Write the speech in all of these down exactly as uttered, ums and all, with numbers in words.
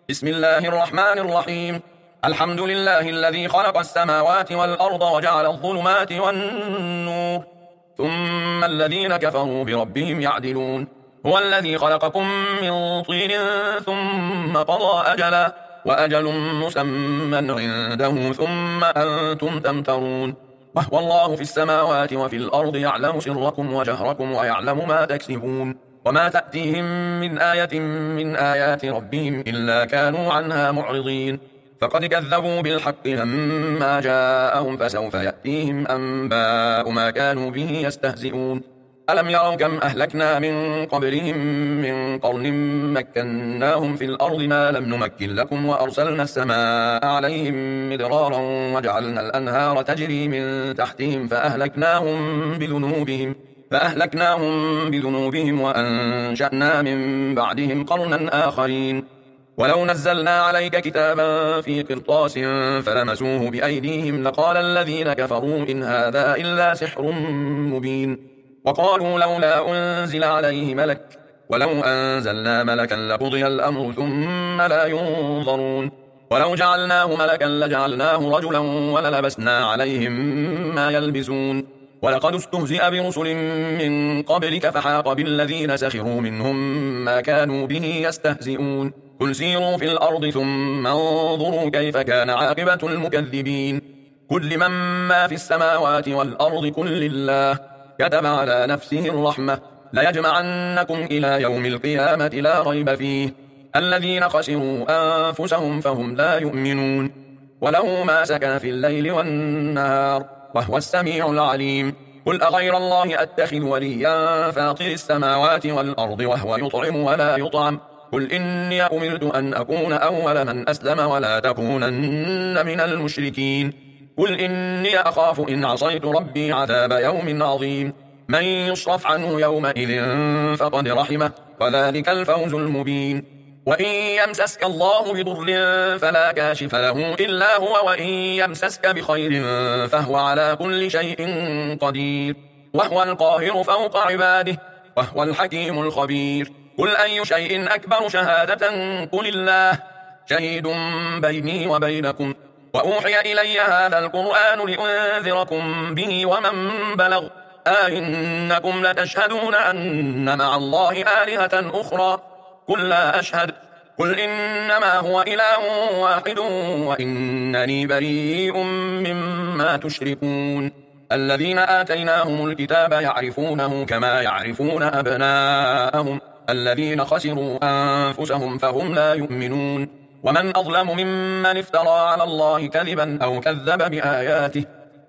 بسم الله الرحمن الرحيم. الحمد لله الذي خلق السماوات والأرض وجعل الظلمات والنور ثم الذين كفروا بربهم يعدلون. هو الذي خلقكم من طين ثم قضى أجلا وأجل مسمى عنده ثم أنتم تمترون. وهو الله في السماوات وفي الأرض يعلم سركم وجهركم ويعلم ما تكسبون. وما تأتيهم من آية من آيات ربهم إلا كانوا عنها معرضين. فقد كذبوا بالحق لما جاءهم فسوف يأتيهم أنباء ما كانوا به يستهزئون. ألم يروا كم أهلكنا من قبلهم من قرن مكناهم في الأرض ما لم نمكن لكم وأرسلنا السماء عليهم مدرارا وجعلنا الأنهار تجري من تحتهم فأهلكناهم بذنوبهم فأهلكناهم بذنوبهم وأنشأنا من بعدهم قرنا آخرين. ولو نزلنا عليك كتابا في قرطاس فلمسوه بأيديهم لقال الذين كفروا إن هذا إلا سحر مبين. وقالوا لولا أنزل عليه ملك ولو أنزلنا ملكا لقضي الأمر ثم لا ينظرون. ولو جعلناه ملكا لجعلناه رجلا وللبسنا عليهم ما يلبسون. ولقد استهزئ برسل من قبلك فحاق بالذين سخروا منهم ما كانوا به يستهزئون. قل سيروا في الأرض ثم انظروا كيف كان عاقبة المكذبين. كل من ما في السماوات والأرض كل لله كتب على نفسه الرحمة ليجمعنكم إلى يوم القيامة لا ريب فيه. الذين خسروا أنفسهم فهم لا يؤمنون. وله ما سكن في الليل والنهار وهو السميع العليم. قل أغير الله أتخذ وليا فاطر السماوات والأرض وهو يطعم ولا يطعم. قل إني أمرت أن أكون أول من أسلم ولا تكونن من المشركين. قل إني أخاف إن عصيت ربي عذاب يوم عظيم. من يصرف عنه يومئذ فقد رحمه وذلك الفوز المبين. وإن يمسسك الله بضر فلا كاشف له إلا هو وإن يمسسك بخير فهو على كل شيء قدير وهو القاهر فوق عباده وهو الحكيم الخبير. قل أي شيء أكبر شهادة قل الله شهيد بيني وبينكم وأوحي إلي هذا القرآن لأنذركم به ومن بلغ أئنكم لتشهدون أن مع الله آلهة أخرى قل لا أشهد قل إنما هو إله واحد وإنني بريء مما تشركون. الذين آتيناهم الكتاب يعرفونه كما يعرفون أبناءهم الذين خسروا أنفسهم فهم لا يؤمنون. ومن أظلم ممن افترى على الله كذبا أو كذب بآياته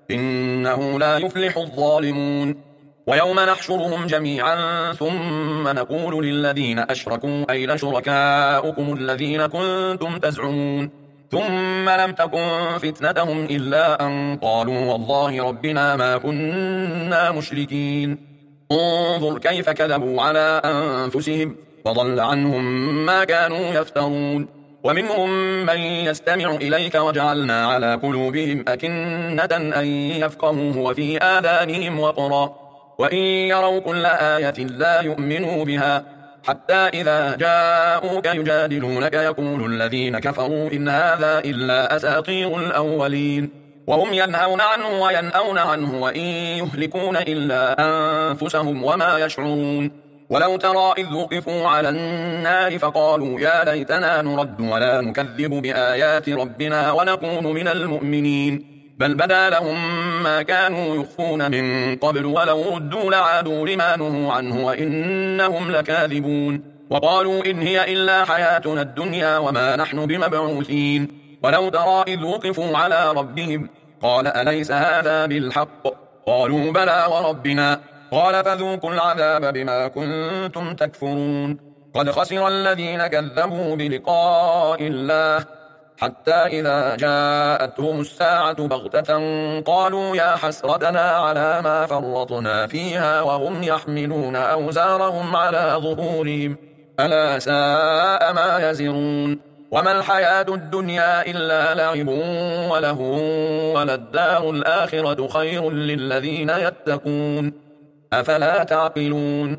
إنه لا يفلح الظالمون. ويوم نحشرهم جميعا ثم نقول للذين أشركوا أين شركاؤكم الذين كنتم تزعمون ثم لم تكن فتنتهم إلا أن قالوا والله ربنا ما كنا مشركين. انظر كيف كذبوا على أنفسهم وضل عنهم ما كانوا يفترون. ومنهم من يستمع إليك وجعلنا على قلوبهم أكنة أن يفقهوه وفي آذانهم وقرا وإن يروا كل آية لا يؤمنوا بها حتى إذا جاءوك يجادلونك يقول الذين كفروا إن هذا إلا أساطير الأولين. وهم ينهون عنه وينأون عنه وإن يهلكون إلا أنفسهم وما يشعرون. ولو ترى إذ وقفوا على النار فقالوا يا ليتنا نرد ولا نكذب بآيات ربنا ونكون من المؤمنين. بل بدا لهم ما كانوا يخفون من قبل ولو ردوا لعادوا لما نهوا عنه وإنهم لكاذبون. وقالوا إن هي إلا حياتنا الدنيا وما نحن بمبعوثين. ولو ترى إذ وقفوا على ربهم قال أليس هذا بالحق قالوا بلى وربنا قال فذوقوا العذاب بما كنتم تكفرون. قد خسر الذين كذبوا بلقاء الله حتى إذا جاءتهم الساعة بغتة قالوا يا حسرتنا على ما فرطنا فيها وهم يحملون أوزارهم على ظهورهم ألا ساء ما يزرون. وما الحياة الدنيا إلا لعب ولهو وللدار الآخرة خير للذين يتقون أفلا تعقلون.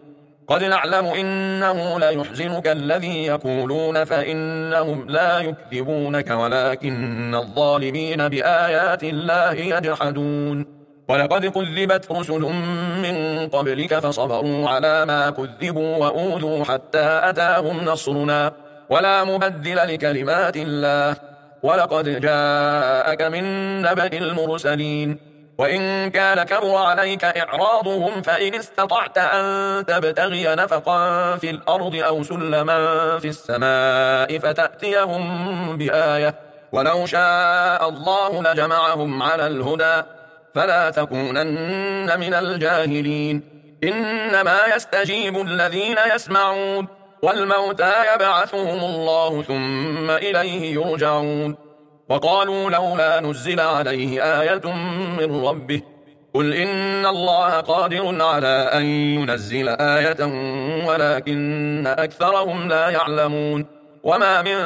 قد نعلم إنه ليحزنك الذي يقولون فإنهم لا يكذبونك ولكن الظالمين بآيات الله يجحدون ولقد كذبت رسل من قبلك فصبروا على ما كذبوا وأوذوا حتى أتاهم نصرنا ولا مبدل لكلمات الله ولقد جاءك من نبأ المرسلين وإن كان كبر عليك إعراضهم فإن استطعت أن تبتغي نفقا في الأرض أو سلما في السماء فتأتيهم بآية ولو شاء الله لجمعهم على الهدى فلا تكونن من الجاهلين إنما يستجيب الذين يسمعون والموتى يبعثهم الله ثم إليه يرجعون وقالوا لولا نزل عليه آية من ربه قل إن الله قادر على أن ينزل آية ولكن أكثرهم لا يعلمون وما من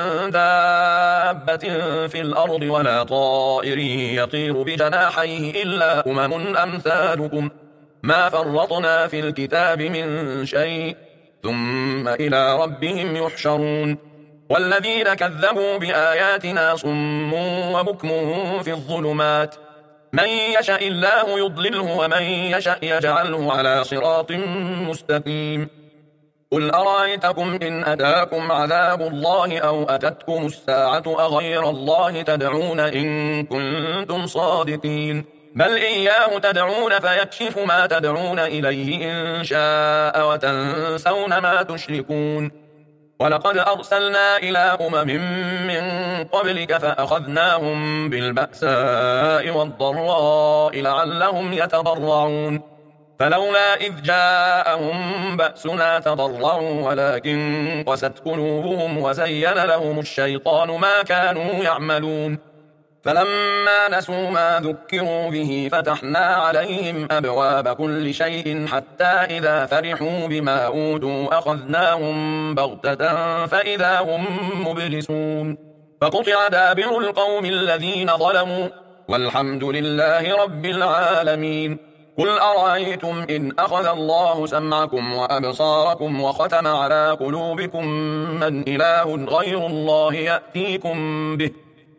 دابة في الأرض ولا طائر يطير بجناحيه إلا أمم أمثالكم ما فرطنا في الكتاب من شيء ثم إلى ربهم يحشرون والذين كذبوا بآياتنا صم وبكم في الظلمات من يشاء الله يضلله ومن يشاء يجعله على صراط مستقيم قل أرأيتكم إن أتاكم عذاب الله أو أتتكم الساعة أغير الله تدعون إن كنتم صادقين بل إياه تدعون فيكشف ما تدعون إليه إن شاء وتنسون ما تشركون ولقد أرسلنا إلى أمم من قبلك فأخذناهم بالبأساء والضراء لعلهم يتضرعون فلولا إذ جاءهم بأسنا تضرعوا ولكن قست قلوبهم وزين لهم الشيطان ما كانوا يعملون فلما نسوا ما ذكروا به فتحنا عليهم أبواب كل شيء حتى إذا فرحوا بما أوتوا أخذناهم بغتة فإذا هم مبلسون فقطع دابر القوم الذين ظلموا والحمد لله رب العالمين قل أرأيتم إن أخذ الله سمعكم وأبصاركم وختم على قلوبكم من إله غير الله يأتيكم به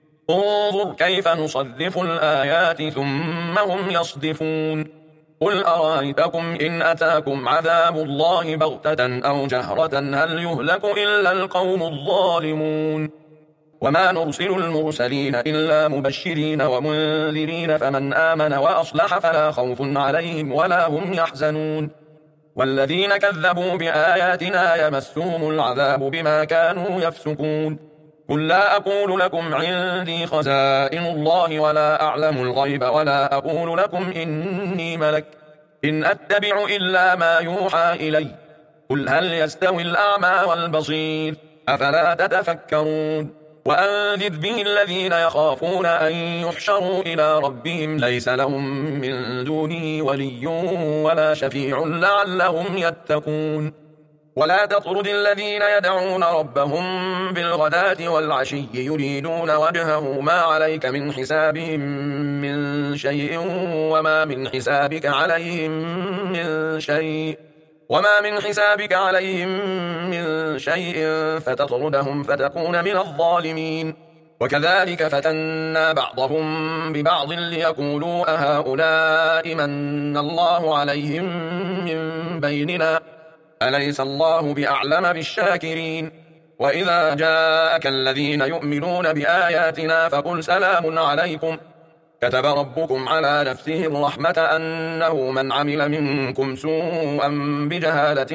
انظر كيف نصرف الآيات ثم هم يصدفون قل أرأيتكم إن أتاكم عذاب الله بغتة أو جهرة هل يهلك إلا القوم الظالمون وما نرسل المرسلين إلا مبشرين ومنذرين فمن آمن وأصلح فلا خوف عليهم ولا هم يحزنون والذين كذبوا بآياتنا يمسهم العذاب بما كانوا يفسقون قل لا أقول لكم عندي خزائن الله ولا أعلم الغيب ولا أقول لكم إني ملك إن أتبع إلا ما يوحى إلي قل هل يستوي الأعمى والبصير أفلا تتفكرون وأنذر به الذين يخافون أن يحشروا إلى ربهم ليس لهم من دونه ولي ولا شفيع لعلهم يتقون ولا تطرد الذين يدعون ربهم بالغداة والعشي يريدون وجهه ما عليك من حسابهم من شيء وما من حسابك عليهم من شيء وما من حسابك عليهم من شيء فتطردهم فتكون من الظالمين وكذلك فتنا بعضهم ببعض ليقولوا أهؤلاء من الله عليهم من بيننا أليس الله بأعلم بالشاكرين وإذا جاءك الذين يؤمنون بآياتنا فقل سلام عليكم كتب ربكم على نفسه الرحمة أنه من عمل منكم سوءا بجهالة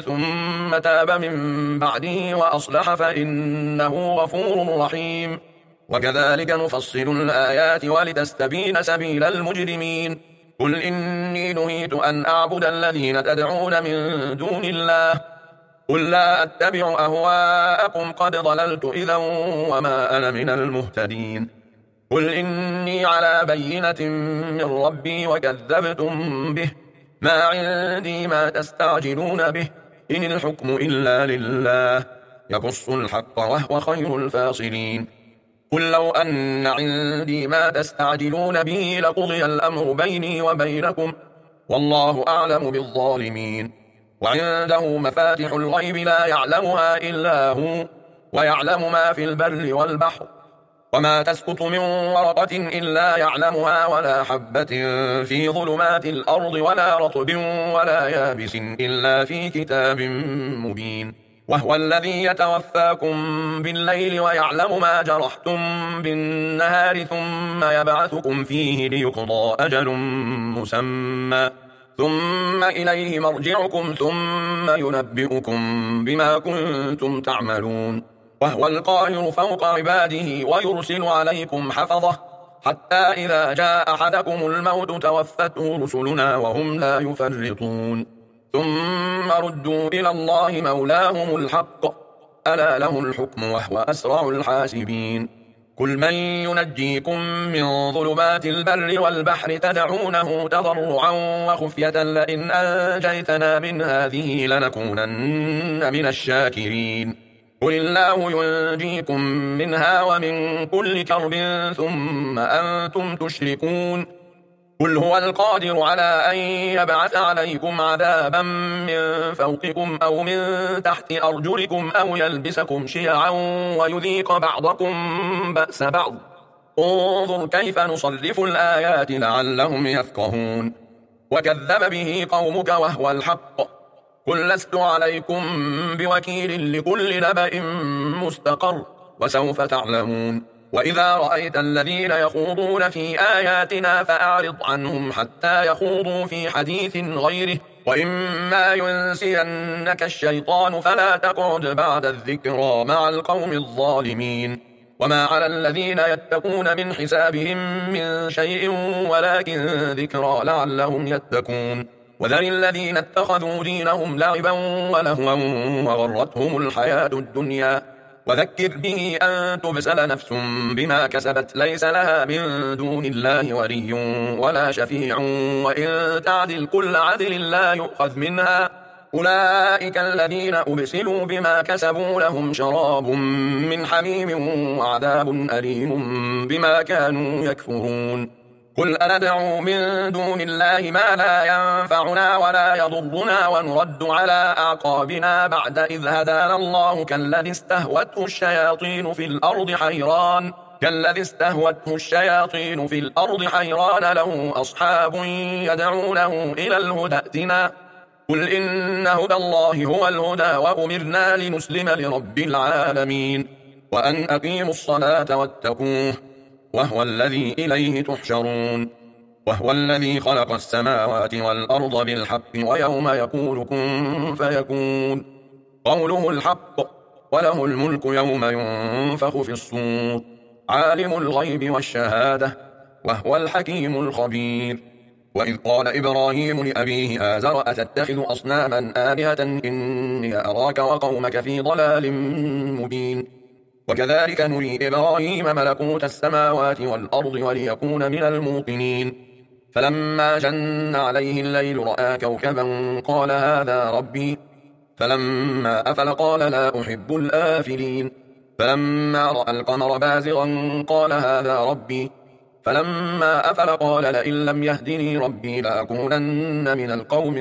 ثم تاب من بعده وأصلح فإنه غفور رحيم وكذلك نفصل الآيات ولتستبين سبيل المجرمين قل إني نهيت أن أعبد الذين تدعون من دون الله قل لا أتبع أهواءكم قد ضللت إذا وما أنا من المهتدين قل إني على بينة من ربي وكذبتم به ما عندي ما تستعجلون به إن الحكم إلا لله يقص الحق وهو خير الفاصلين قل لو أن عندي ما تستعجلون به لقضي الأمر بيني وبينكم والله أعلم بالظالمين وعنده مفاتح الغيب لا يعلمها إلا هو ويعلم ما في البر والبحر وما تسقط من ورقة إلا يعلمها ولا حبة في ظلمات الأرض ولا رطب ولا يابس إلا في كتاب مبين وهو الذي يتوفاكم بالليل ويعلم ما جرحتم بالنهار ثم يبعثكم فيه ليقضى أجل مسمى ثم إليه مرجعكم ثم ينبئكم بما كنتم تعملون وهو القاهر فوق عباده ويرسل عليكم حفظه حتى إذا جاء أحدكم الموت توفته رسلنا وهم لا يفرطون ثم ردوا إلى الله مولاهم الحق ألا له الحكم وهو أسرع الحاسبين قل من ينجيكم من ظلمات البر والبحر تدعونه تضرعا وخفية لئن أنجيتنا من هذه لنكونن من الشاكرين قل الله ينجيكم منها ومن كل كرب ثم أنتم تشركون قل هو القادر على أن يبعث عليكم عذابا من فوقكم أو من تحت أرجلكم أو يلبسكم شيعا ويذيق بعضكم بأس بعض انظر كيف نصرف الآيات لعلهم يفقهون وكذب به قومك وهو الحق قل لست عليكم بوكيل لكل نبأ مستقر وسوف تعلمون وإذا رأيت الذين يخوضون في آياتنا فأعرض عنهم حتى يخوضوا في حديث غيره وإما ينسينك الشيطان فلا تقعد بعد الذكرى مع القوم الظالمين وما على الذين يتقون من حسابهم من شيء ولكن ذكرى لعلهم يتقون وذر الذين اتخذوا دينهم لعبا ولهوا وغرتهم الحياة الدنيا وذكر به أن تبسل نفس بما كسبت ليس لها من دون الله ولي ولا شفيع وإن تعدل كل عدل لا يؤخذ منها أولئك الذين أبسلوا بما كسبوا لهم شراب من حميم وعذاب أليم بما كانوا يكفرون قل أندعو من دون الله ما لا ينفعنا ولا يضرنا ونرد على أعقابنا بعد إذ هدانا الله كالذي استهوته الشياطين في الأرض حيران كالذي استهوته الشياطين في الأرض حيران له أصحاب يدعونه إلى الهدى ائتنا قل إن هدى الله هو الهدى وأمرنا لنسلم لرب العالمين وأن أقيموا الصلاة واتقوه وهو الذي إليه تحشرون وهو الذي خلق السماوات والأرض بالحق ويوم يقول كن فيكون قوله الحق وله الملك يوم ينفخ في الصور عالم الغيب والشهادة وهو الحكيم الخبير وإذ قال إبراهيم لأبيه آزر أتتخذ أصناما آلهة إني أراك وقومك في ضلال مبين وكذلك نري إبراهيم ملكوت السماوات والأرض وليكون من الموقنين فلما جن عليه الليل رأى كوكبا قال هذا ربي فلما أفل قال لا أحب الآفلين فلما رأى القمر بازغا قال هذا ربي فلما أفل قال لئن لم يهدني ربي لأكونن من القوم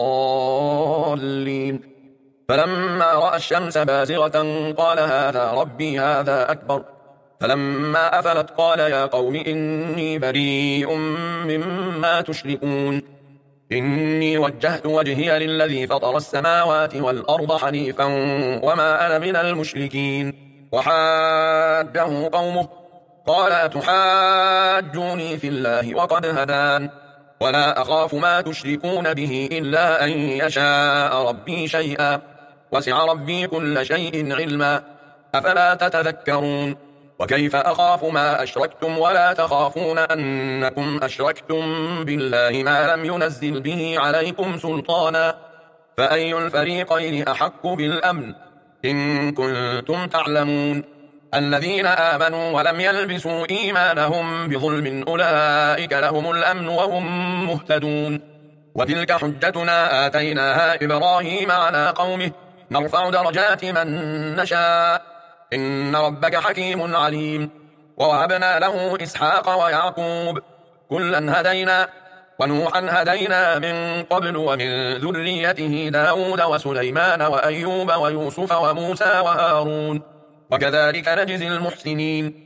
الضالين فلما رأى الشمس بازغة قال هذا ربي هذا أكبر فلما أفلت قال يا قوم إني بريء مما تشركون إني وجهت وجهي للذي فطر السماوات والأرض حنيفا وما أنا من المشركين وحاده قومه قال أتحاجوني في الله وقد هدان ولا أخاف ما تشركون به إلا أن يشاء ربي شيئا وسع ربي كل شيء علما أفلا تتذكرون وكيف أخاف ما أشركتم ولا تخافون أنكم أشركتم بالله ما لم ينزل به عليكم سلطانا فأي الفريقين أحق بالأمن إن كنتم تعلمون الذين آمنوا ولم يلبسوا إيمانهم بظلم أولئك لهم الأمن وهم مهتدون وتلك حجتنا آتيناها إبراهيم على قومه نرفع درجات من نشاء إن ربك حكيم عليم ووهبنا له إسحاق ويعقوب كلا هدينا ونوحا هدينا من قبل ومن ذريته داود وسليمان وأيوب ويوسف وموسى وهارون وكذلك نجزي المحسنين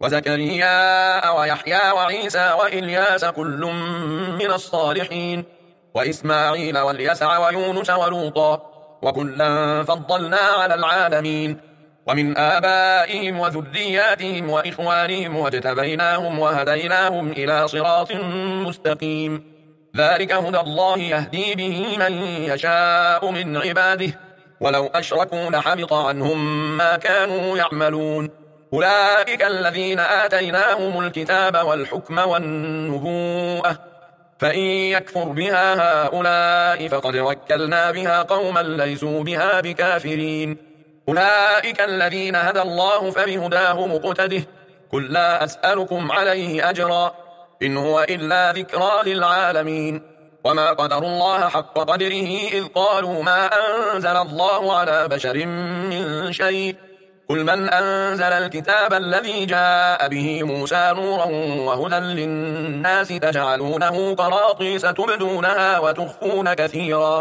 وزكريا ويحيى وعيسى وإلياس كل من الصالحين وإسماعيل واليسع ويونس ولوطا وكلا فضلنا على العالمين ومن آبائهم وذرياتهم وإخوانهم واجتبيناهم وهديناهم إلى صراط مستقيم ذلك هدى الله يهدي به من يشاء من عباده ولو أشركوا لحبط عنهم ما كانوا يعملون أولئك الذين آتيناهم الكتاب والحكم والنبوءة فإن يكفر بها هؤلاء فقد وكلنا بها قوما ليسوا بها بكافرين أولئك الذين هدى الله فبهداه مقتده قل لا أسألكم عليه أجرا إن هو إلا ذكرى للعالمين وما قدر الله حق قدره إذ قالوا ما أنزل الله على بشر من شيء قل من أنزل الكتاب الذي جاء به موسى نورا وهدى للناس تجعلونه قراطيس تبدونها وتخفون كثيرا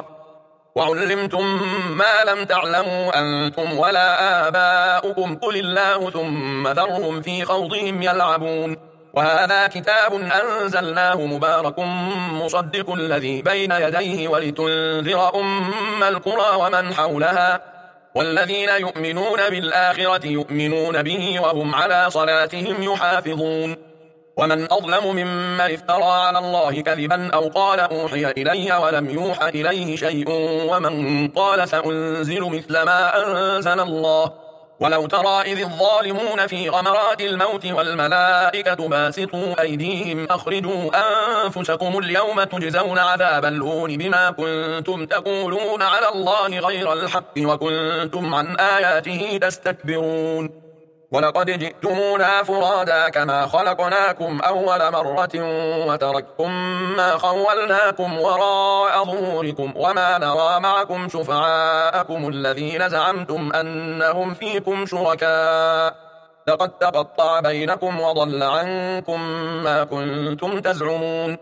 وعلمتم ما لم تعلموا أنتم ولا آباؤكم قل الله ثم ذرهم في خوضهم يلعبون وهذا كتاب أنزلناه مبارك مصدق الذي بين يديه ولتنذر أم القرى ومن حولها والذين يؤمنون بالآخرة يؤمنون به وهم على صلاتهم يحافظون ومن أظلم ممن افترى على الله كذبا أو قال أوحي إلي ولم يوحى إليه شيء ومن قال سأنزل مثل ما أنزل الله ولو ترى إذ الظالمون في غمرات الموت والملائكة باسطوا أيديهم أخرجوا أنفسكم اليوم تجزون عذاب الهون بما كنتم تقولون على الله غير الحق وكنتم عن آياته تستكبرون ولقد جئتمونا فرادا كما خلقناكم أول مرة وتركتم ما خولناكم وراء ظهوركم وما نرى معكم شفعاءكم الذين زعمتم أنهم فيكم شركاء لقد تقطع بينكم وضل عنكم ما كنتم تزعمون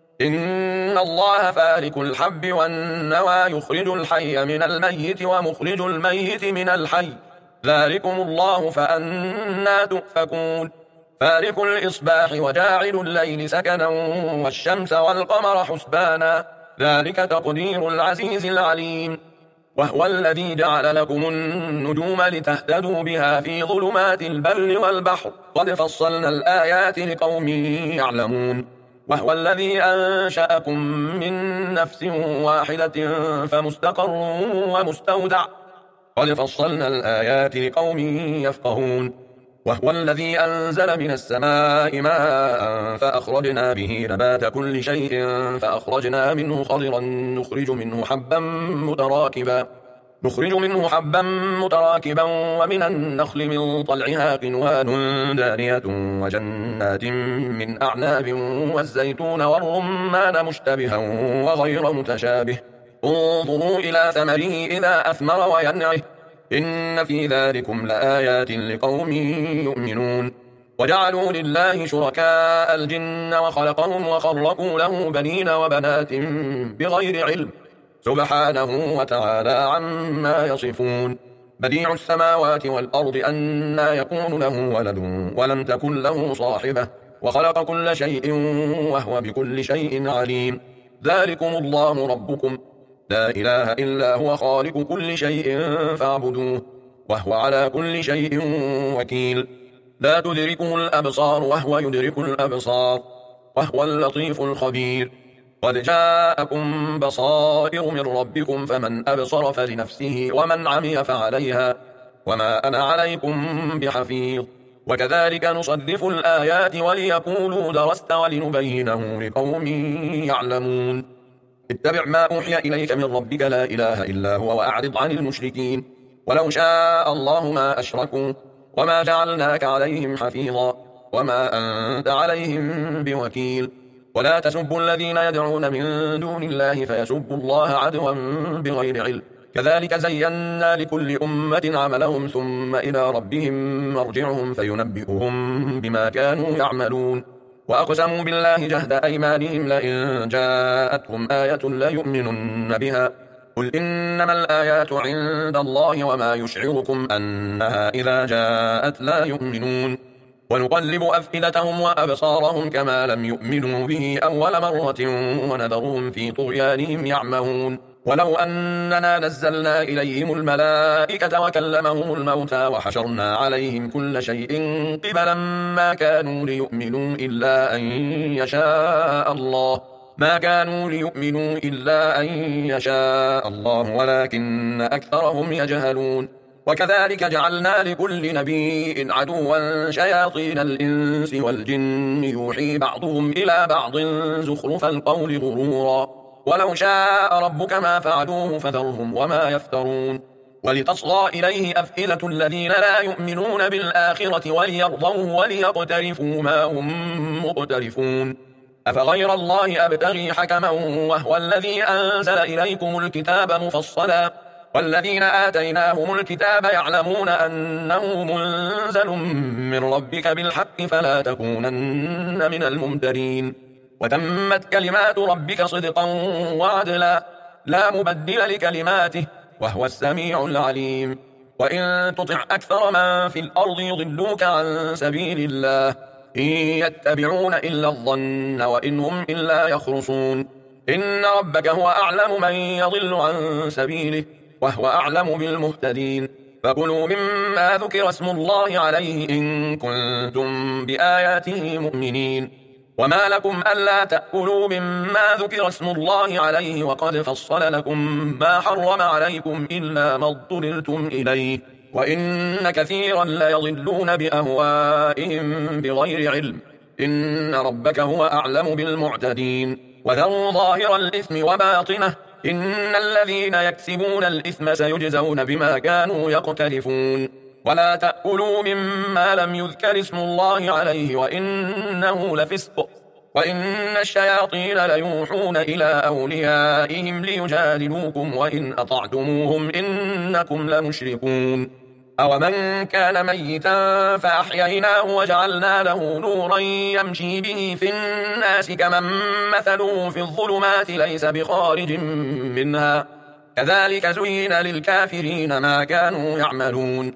إن الله فالق الحب والنوى يخرج الحي من الميت ومخرج الميت من الحي ذلكم الله فأنا تؤفكون فالق الإصباح وجاعل الليل سكنا والشمس والقمر حسبانا ذلك تقدير العزيز العليم وهو الذي جعل لكم النجوم لتهتدوا بها في ظلمات البر والبحر قد فصلنا الآيات لقوم يعلمون وهو الذي أنشأكم من نفس واحدة فمستقر ومستودع قد فصلنا الآيات لقوم يفقهون وهو الذي أنزل من السماء ماء فأخرجنا به نبات كل شيء فأخرجنا منه خضرا نخرج منه حبا متراكبا نخرج منه حبا متراكبا ومن النخل من طلعها قنوان دانية وجنات من أعناب والزيتون والرمان مشتبها وغير متشابه انظروا إلى ثمره إذا أثمر وينعه إن في ذلكم لآيات لقوم يؤمنون وجعلوا لله شركاء الجن وخلقهم وخرقوا له بنين وبنات بغير علم سبحانه وتعالى عما يصفون بديع السماوات والأرض أنى يكون له ولد ولم تكن له صاحبة وخلق كل شيء وهو بكل شيء عليم ذلكم الله ربكم لا إله إلا هو خالق كل شيء فاعبدوه وهو على كل شيء وكيل لا تدركه الأبصار وهو يدرك الأبصار وهو اللطيف الخبير قد جاءكم بصائر من ربكم فمن أبصر فلنفسه ومن عمي فعليها وما أنا عليكم بحفيظ وكذلك نصرف الآيات وليقولوا درست ولنبينه لقوم يعلمون اتبع ما أوحي إليك من ربك لا إله إلا هو وأعرض عن المشركين ولو شاء الله ما أشركوا وما جعلناك عليهم حفيظا وما أنت عليهم بوكيل ولا تسبوا الذين يدعون من دون الله فيسبوا الله عدوا بغير علم كذلك زينا لكل أمة عملهم ثم إلى ربهم مرجعهم فينبئهم بما كانوا يعملون وأقسموا بالله جهد أيمانهم لئن جاءتهم آية ليؤمنن بها قل إنما الآيات عند الله وما يشعركم أنها إذا جاءت لا يؤمنون ونقلب أفئدتهم وأبصارهم كما لم يؤمنوا به أول مرة ونذرهم في طغيانهم يعمهون ولو أننا نزلنا إليهم الملائكة وكلمهم الموتى وحشرنا عليهم كل شيء قبلا ما كانوا ليؤمنوا إلا أن يشاء الله ما كانوا ليؤمنوا إلا أن يشاء الله ولكن أكثرهم يجهلون وكذلك جعلنا لكل نبي عدوا شياطين الإنس والجن يوحي بعضهم إلى بعض زخرف القول غرورا ولو شاء ربك ما فعلوه فذرهم وما يفترون ولتصغى إليه أفئدة الذين لا يؤمنون بالآخرة وليرضوا وليقترفوا ما هم مقترفون أفغير الله أبتغي حكما وهو الذي أنزل إليكم الكتاب مفصلا والذين آتيناهم الكتاب يعلمون أنه منزل من ربك بالحق فلا تكونن من الممترين وتمت كلمات ربك صدقا وعدلا لا مبدل لكلماته وهو السميع العليم وإن تطع أكثر من في الأرض يضلوك عن سبيل الله إن يتبعون إلا الظن وإن هم إلا يخرصون إن ربك هو أعلم من يضل عن سبيله وهو أعلم بالمهتدين فكلوا مما ذكر اسم الله عليه إن كنتم بآياته مؤمنين وما لكم ألا تأكلوا مما ذكر اسم الله عليه وقد فصل لكم ما حرم عليكم إلا ما اضطررتم إليه وإن كثيرا ليضلون بأهوائهم بغير علم إن ربك هو أعلم بالمعتدين وذروا ظاهر الإثم وباطنه إن الذين يكسبون الإثم سيجزون بما كانوا يقترفون ولا تأكلوا مما لم يذكر اسم الله عليه وإنه لفسق وإن الشياطين ليوحون إلى أوليائهم ليجادلوكم وإن أطعتموهم إنكم لمشركون أومن كان ميتا فأحييناه وجعلنا له نورا يمشي به في الناس كمن مثله في الظلمات ليس بخارج منها كذلك زين للكافرين ما كانوا يعملون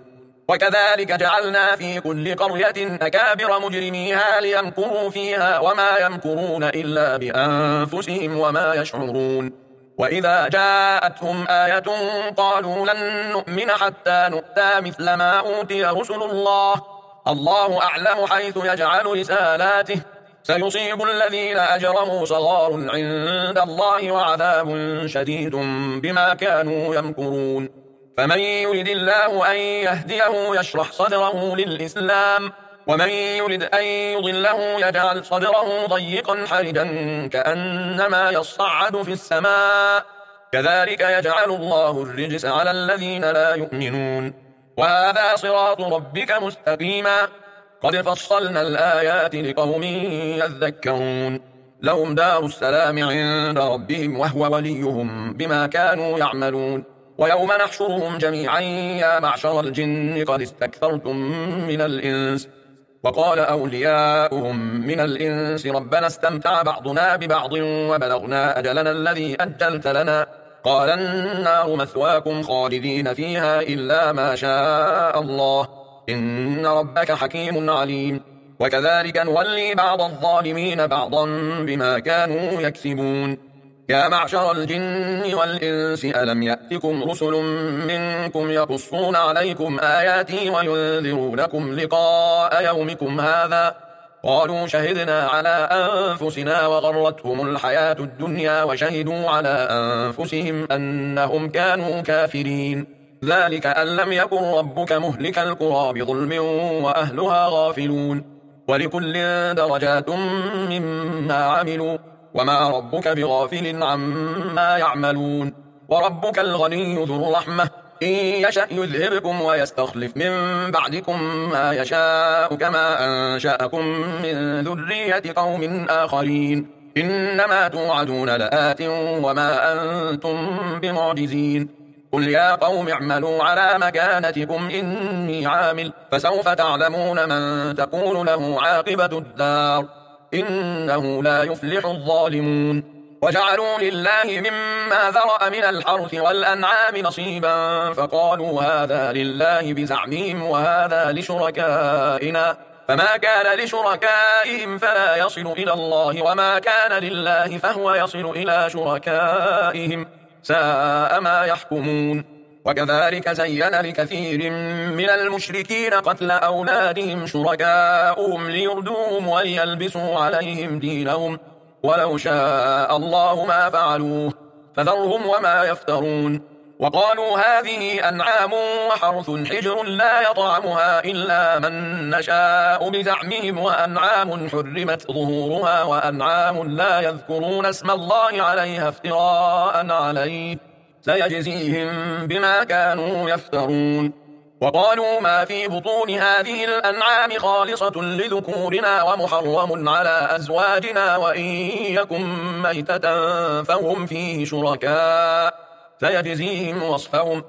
وكذلك جعلنا في كل قرية أكابر مجرميها ليمكروا فيها وما يمكرون إلا بأنفسهم وما يشعرون وإذا جاءتهم آية قالوا لن نؤمن حتى نؤتى مثل ما أوتي رسل الله الله أعلم حيث يجعل رسالاته سيصيب الذين أجرموا صغار عند الله وعذاب شديد بما كانوا يمكرون فمن يرد الله أن يهديه يشرح صدره للإسلام ومن يرد أن يضله يجعل صدره ضيقا حرجا كأنما يصعد في السماء كذلك يجعل الله الرجس على الذين لا يؤمنون وهذا صراط ربك مستقيما قد فصلنا الآيات لقوم يذكرون لهم دار السلام عند ربهم وهو وليهم بما كانوا يعملون ويوم نحشرهم جميعا يا معشر الجن قد استكثرتم من الإنس وقال أولياؤهم من الإنس ربنا استمتع بعضنا ببعض وبلغنا أجلنا الذي أجلت لنا قال النار مثواكم خالدين فيها إلا ما شاء الله إن ربك حكيم عليم وكذلك نولي بعض الظالمين بعضا بما كانوا يكسبون يا معشر الجن والإنس ألم يأتكم رسل منكم يقصون عليكم آياتي وينذرونكم لقاء يومكم هذا قالوا شهدنا على أنفسنا وغرتهم الحياة الدنيا وشهدوا على أنفسهم أنهم كانوا كافرين ذلك أن لم يكن ربك مهلك القرى بظلم وأهلها غافلون ولكل درجات مما عملوا وما ربك بغافل عما يعملون وربك الغني ذو الرحمة إن يشأ يذهبكم ويستخلف من بعدكم ما يشاء كما أنشأكم من ذرية قوم آخرين إنما توعدون لآت وما أنتم بمعجزين قل يا قوم اعملوا على مكانتكم إني عامل فسوف تعلمون من تكون له عاقبة الدار إنه لا يفلح الظالمون. وجعلوا لله مما ذرأ من الحرث والأنعام نصيبا فقالوا هذا لله بزعمهم وهذا لشركائنا، فما كان لشركائهم فلا يصل إلى الله وما كان لله فهو يصل إلى شركائهم، ساء ما يحكمون. وكذلك زين لكثير من المشركين قتل أولادهم شركاؤهم ليردوهم وليلبسوا عليهم دينهم، ولو شاء الله ما فعلوه فذرهم وما يفترون. وقالوا هذه أنعام وحرث حجر لا يطعمها إلا من نشاء بزعمهم، وأنعام حرمت ظهورها وأنعام لا يذكرون اسم الله عليها افتراء عليه، سيجزيهم بما كانوا يفترون. وقالوا ما في بطون هذه الأنعام خالصة لذكورنا ومحرم على أزواجنا وإن يكن ميتة فهم فيه شركاء، سيجزيهم وصفهم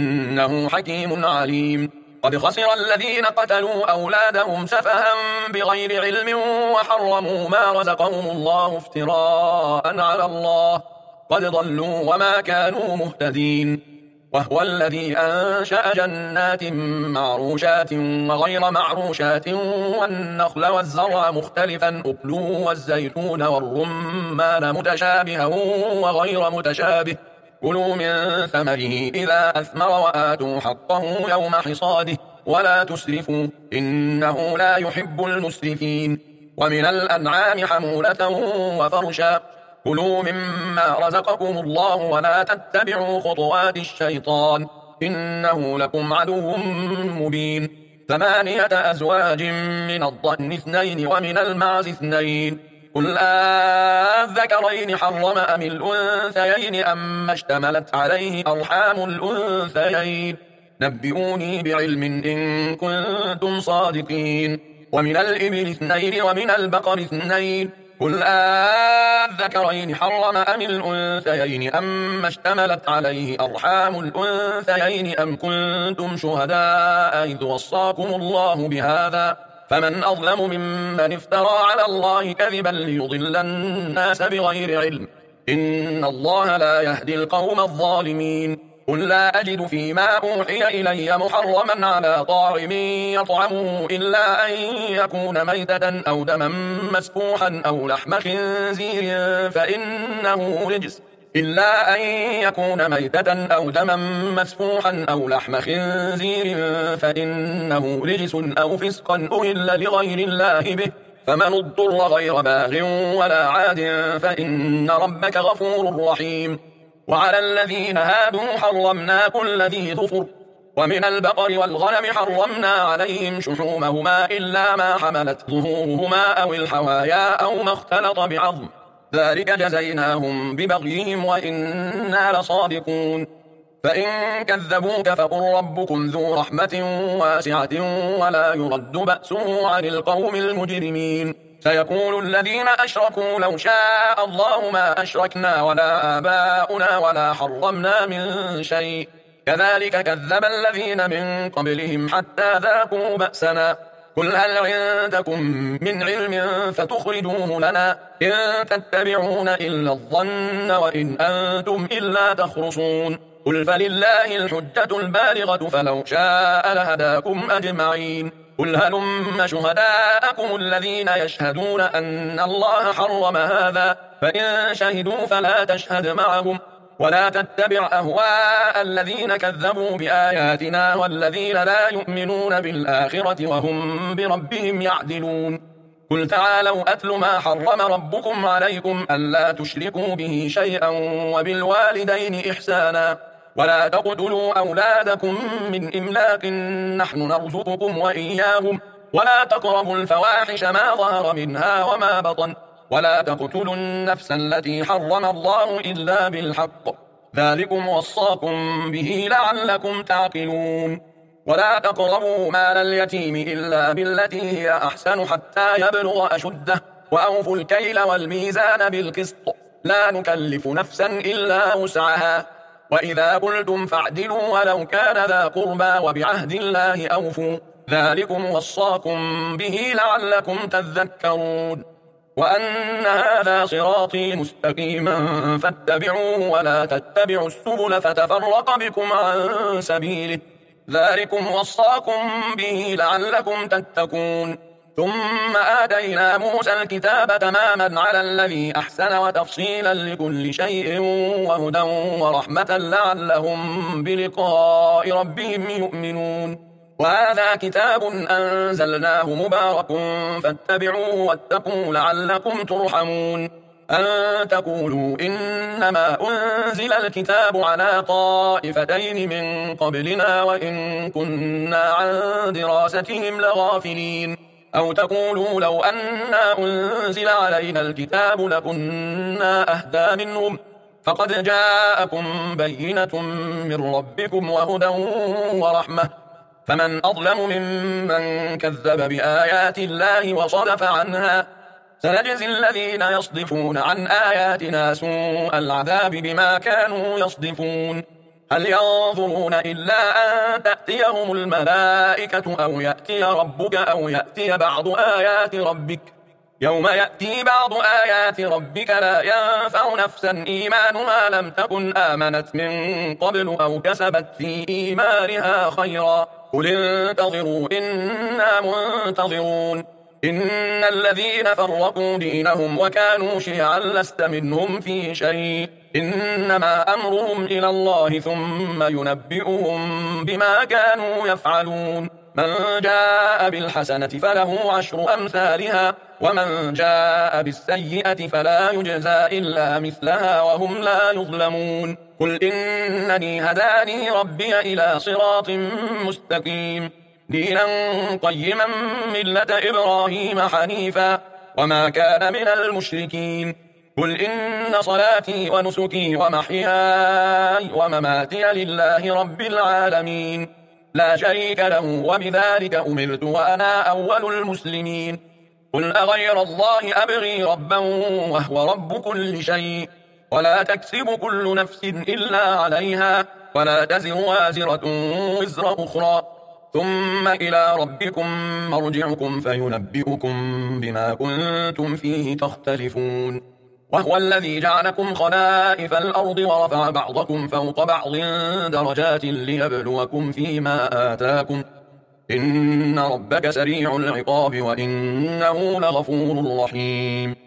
إنه حكيم عليم. قد خسر الذين قتلوا أولادهم سفها بغير علم وحرموا ما رزقهم الله افتراء على الله، قد ضلوا وما كانوا مهتدين. وهو الذي أنشأ جنات معروشات وغير معروشات والنخل والزرع مختلفا أكله والزيتون والرمان متشابها وغير متشابه، كلوا من ثمره إذا أثمر وآتوا حقه يوم حصاده ولا تسرفوا إنه لا يحب المسرفين. ومن الأنعام حمولة وفرشا، كلوا مما رزقكم الله ولا تتبعوا خطوات الشيطان إنه لكم عدو مبين. ثمانية أزواج من الضأن اثنين ومن المعز اثنين، قل أذكرين حرم أم الأنثيين أم اشتملت عليه أرحام الأنثيين، نبئوني بعلم إن كنتم صادقين. ومن الإبل اثنين ومن البقر اثنين، قل أذكرين حرم أم الأنثيين أم اشتملت عليه أرحام الأنثيين أم كنتم شهداء إذ وصاكم الله بهذا، فمن أظلم ممن افترى على الله كذبا ليضل الناس بغير علم، إن الله لا يهدي القوم الظالمين. قل لا أجد فيما أوحي إلي محرما على طاعم يطعمه إلا أن يكون ميتة أو دما مسفوحا أو لحم خنزير فإنه رجس إلا أن يكون ميتة أو دما مسفوحا أو لحم خنزير فإنه رجس أو فسقا أهل لغير الله به، فمن اضطر غير باغ ولا عاد فإن ربك غفور رحيم. وعلى الذين هادوا حرمنا كل ذي ظفر، ومن البقر والغنم حرمنا عليهم شحومهما إلا ما حملت ظهورهما أو الحوايا أو ما اختلط بعظم، ذلك جزيناهم ببغيهم وإنا لصادقون. فإن كذبوك فقل ربكم ذو رحمة واسعة ولا يرد بأسه عن القوم المجرمين. سيقول الذين أشركوا لو شاء الله ما أشركنا ولا آباؤنا ولا حرمنا من شيء، كذلك كذب الذين من قبلهم حتى ذاقوا بأسنا. قل هل عندكم من علم فتخرجوه لنا، إن تتبعون إلا الظن وإن أنتم إلا تخرصون. قل فلله الحجة البالغة فلو شاء لهداكم أجمعين. قل هلم شهداءكم الذين يشهدون أن الله حرم هذا، فإن شهدوا فلا تشهد معهم ولا تتبع أهواء الذين كذبوا بآياتنا والذين لا يؤمنون بالآخرة وهم بربهم يعدلون. قل تعالوا أتل ما حرم ربكم عليكم ألا تشركوا به شيئا وبالوالدين إحسانا ولا تقتلوا أولادكم من إملاق نحن نرزقكم وإياهم ولا تقربوا الفواحش ما ظهر منها وما بطن ولا تقتلوا النفس التي حرم الله إلا بالحق، ذلكم وصاكم به لعلكم تعقلون. ولا تقربوا مال اليتيم إلا بالتي هي أحسن حتى يبلغ أشده، وأوفوا الكيل والميزان بالقسط، لا نكلف نفسا إلا وسعها، وإذا قلتم فاعدلوا ولو كان ذا قربى وبعهد الله أوفوا، ذلكم وصاكم به لعلكم تذكرون. وأن هذا صراطي مستقيما فاتبعوه ولا تتبعوا السبل فتفرق بكم عن سبيله ذلكم وصاكم به لعلكم تتقون ثم آتينا موسى الكتاب تماما على الذي أحسن وتفصيلا لكل شيء وهدى ورحمة لعلهم بلقاء ربهم يؤمنون وهذا كتاب أنزلناه مبارك فاتبعوه واتقوا لعلكم ترحمون أن تقولوا إنما أنزل الكتاب على طائفتين من قبلنا وإن كنا عن دراستهم لغافلين أو تقولوا لو أنا أنزل علينا الكتاب لكنا أهدى منهم فقد جاءكم بينة من ربكم وهدى ورحمة فمن أظلم ممن كذب بآيات الله وصدف عنها سنجزي الذين يصدفون عن آياتنا سوء العذاب بما كانوا يصدفون هل ينظرون إلا أن تأتيهم الملائكة أو يأتي ربك أو يأتي بعض آيات ربك يوم يأتي بعض آيات ربك لا ينفع نفسا إيمانها لم تكن آمنت من قبل أو كسبت في إيمانها خيرا قل انتظروا إنا منتظرون إن الذين فرقوا دينهم وكانوا شيعا لست منهم في شيء إنما أمرهم إلى الله ثم ينبئهم بما كانوا يفعلون من جاء بالحسنة فله عشر أمثالها ومن جاء بالسيئة فلا يجزى إلا مثلها وهم لا يظلمون قل إنني هداني ربي إلى صراط مستقيم دينا قيما ملة إبراهيم حنيفا وما كان من المشركين قل إن صلاتي ونسكي ومحياي ومماتي لله رب العالمين لا شريك له وبذلك أمرت وأنا أول المسلمين قل أغير الله أبغي ربا وهو رب كل شيء ولا تكسب كل نفس إلا عليها ولا تزر وازرة وزر أخرى ثم إلى ربكم مرجعكم فينبئكم بما كنتم فيه تختلفون وهو الذي جعلكم خلائف الأرض ورفع بعضكم فوق بعض درجات ليبلوكم فيما آتاكم إن ربك سريع العقاب وإنه لغفور رحيم